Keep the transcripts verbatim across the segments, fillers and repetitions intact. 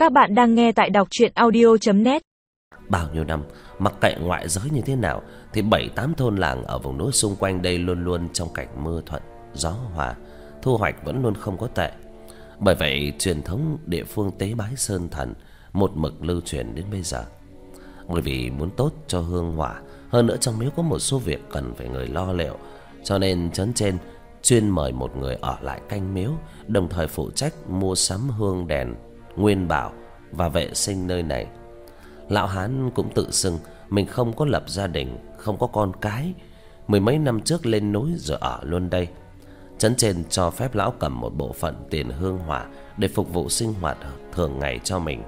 Các bạn đang nghe tại đọc truyện audio chấm net. Bao nhiêu năm, mặc kệ ngoại giới như thế nào, thì bảy tám thôn làng ở vùng núi xung quanh đây luôn luôn trong cảnh mưa thuận, gió hòa, thu hoạch vẫn luôn không có tệ. Bởi vậy, truyền thống địa phương tế bái sơn thần một mực lưu truyền đến bây giờ. Bởi vì muốn tốt cho hương hỏa, hơn nữa trong miếu có một số việc cần phải người lo liệu, cho nên trấn trên chuyên mời một người ở lại canh miếu, đồng thời phụ trách mua sắm hương đèn, nguyên bảo và vệ sinh nơi này. Lão Hán cũng tự xưng mình không có lập gia đình, không có con cái, mười mấy năm trước lên núi rồi ở luôn đây. Trấn trên cho phép lão cầm một bộ phận tiền hương hỏa để phục vụ sinh hoạt thường ngày cho mình.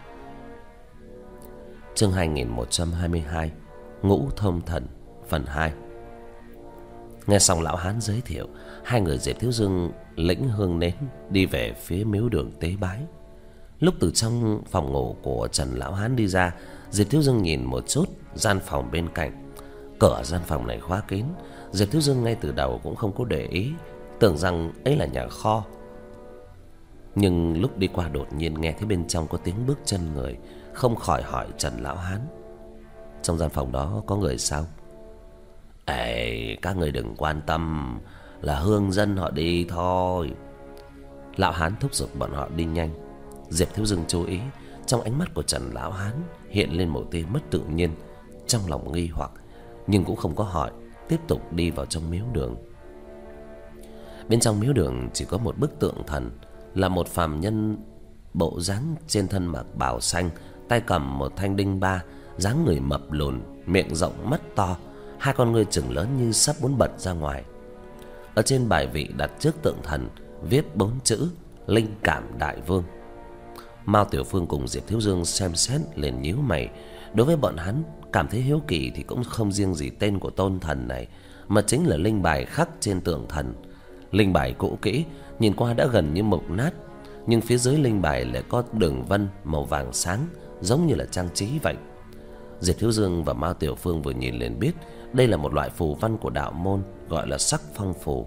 Chương hai nghìn một trăm hai mươi hai, Ngũ Thông Thần, phần hai. Nghe xong lão Hán giới thiệu, hai người Diệp Thiếu Dương lĩnh hương nến đi về phía miếu đường tế bái. Lúc từ trong phòng ngủ của Trần lão Hán đi ra, Diệp Thiếu Dương nhìn một chút gian phòng bên cạnh. Cửa gian phòng này khóa kín. Diệp Thiếu Dương ngay từ đầu cũng không có để ý, tưởng rằng ấy là nhà kho. Nhưng lúc đi qua đột nhiên nghe thấy bên trong có tiếng bước chân người, không khỏi hỏi Trần lão Hán: trong gian phòng đó có người sao? Ê, các người đừng quan tâm, là hương dân họ đi thôi. Lão Hán thúc giục bọn họ đi nhanh. Diệp Thiếu Dương chú ý, trong ánh mắt của Trần lão Hán hiện lên một tia mất tự nhiên. Trong lòng nghi hoặc, nhưng cũng không có hỏi, tiếp tục đi vào trong miếu đường. Bên trong miếu đường chỉ có một bức tượng thần, là một phàm nhân bộ dáng trên thân mặc bào xanh, tay cầm một thanh đinh ba, dáng người mập lùn, miệng rộng mắt to, hai con ngươi chừng lớn như sắp muốn bật ra ngoài. Ở trên bài vị đặt trước tượng thần viết bốn chữ Linh Cảm Đại Vương. Mao Tiểu Phương cùng Diệp Thiếu Dương xem xét liền nhíu mày. Đối với bọn hắn, cảm thấy hiếu kỳ thì cũng không riêng gì tên của tôn thần này, mà chính là linh bài khắc trên tượng thần. Linh bài cũ kỹ, nhìn qua đã gần như mục nát, nhưng phía dưới linh bài lại có đường vân màu vàng sáng, giống như là trang trí vậy. Diệp Thiếu Dương và Mao Tiểu Phương vừa nhìn liền biết đây là một loại phù văn của đạo môn, gọi là sắc phong phù.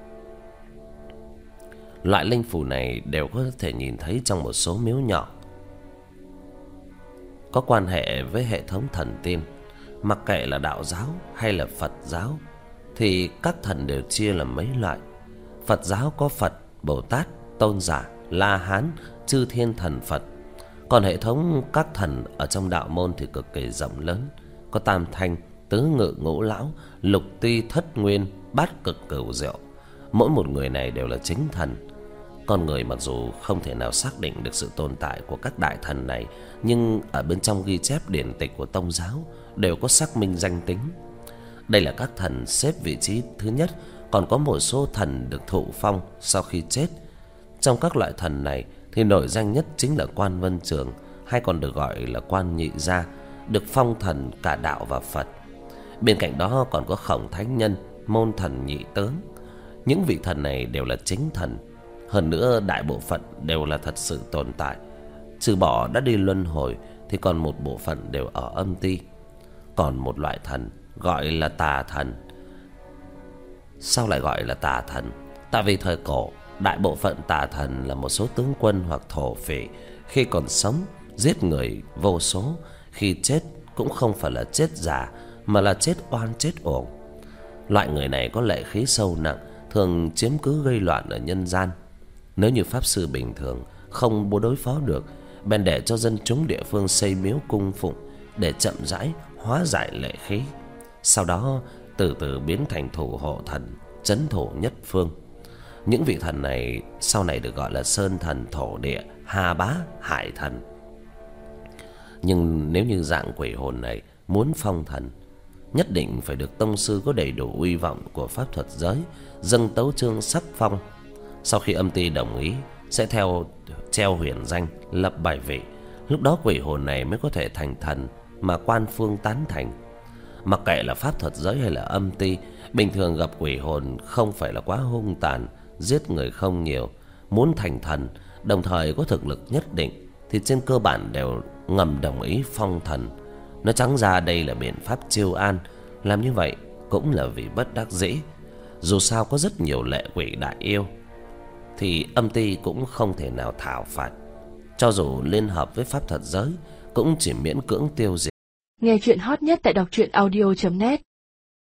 Loại linh phù này đều có thể nhìn thấy trong một số miếu nhỏ, có quan hệ với hệ thống thần tiên. Mặc kệ là đạo giáo hay là Phật giáo, thì các thần đều chia làm mấy loại. Phật giáo có Phật, Bồ Tát, Tôn giả, La Hán, Chư Thiên Thần Phật. Còn hệ thống các thần ở trong đạo môn thì cực kỳ rộng lớn, có Tam Thanh, Tứ Ngự, Ngũ Lão, Lục Ti, Thất Nguyên, Bát Cực, Cửu Diệu. Mỗi một người này đều là chính thần. Con người mặc dù không thể nào xác định được sự tồn tại của các đại thần này, nhưng ở bên trong ghi chép điển tịch của Tông giáo đều có xác minh danh tính. Đây là các thần xếp vị trí thứ nhất, còn có một số thần được thụ phong sau khi chết. Trong các loại thần này thì nổi danh nhất chính là Quan Vân Trường, hay còn được gọi là Quan Nhị Gia, được phong thần cả đạo và Phật. Bên cạnh đó còn có Khổng Thánh Nhân, môn thần nhị tướng. Những vị thần này đều là chính thần, hơn nữa đại bộ phận đều là thật sự tồn tại. Trừ bỏ đã đi luân hồi thì còn một bộ phận đều ở âm ti. Còn một loại thần gọi là tà thần. Sao lại gọi là tà thần? Tại vì thời cổ, đại bộ phận tà thần là một số tướng quân hoặc thổ phỉ, khi còn sống giết người vô số, khi chết cũng không phải là chết giả, mà là chết oan chết uổng. Loại người này có lệ khí sâu nặng, thường chiếm cứ gây loạn ở nhân gian. Nếu như pháp sư bình thường không bố đối phó được, bèn để cho dân chúng địa phương xây miếu cung phụng để chậm rãi hóa giải lệ khí, sau đó từ từ biến thành thủ hộ thần, trấn thủ nhất phương. Những vị thần này sau này được gọi là sơn thần, thổ địa, hà bá, hải thần. Nhưng nếu như dạng quỷ hồn này muốn phong thần, nhất định phải được tông sư có đầy đủ uy vọng của pháp thuật giới dâng tấu chương sắc phong. Sau khi âm ty đồng ý, sẽ theo treo huyền danh, lập bài vị. Lúc đó quỷ hồn này mới có thể thành thần mà quan phương tán thành. Mặc kệ là pháp thuật giới hay là âm ty, bình thường gặp quỷ hồn không phải là quá hung tàn, giết người không nhiều. Muốn thành thần, đồng thời có thực lực nhất định, thì trên cơ bản đều ngầm đồng ý phong thần. Nói trắng ra đây là biện pháp chiêu an. Làm như vậy cũng là vì bất đắc dĩ. Dù sao có rất nhiều lệ quỷ đại yêu, thì âm ty cũng không thể nào thảo phạt. cho dù liên hợp với pháp thuật giới cũng chỉ miễn cưỡng tiêu diệt. Nghe chuyện hot nhất tại đọc truyện audio chấm net.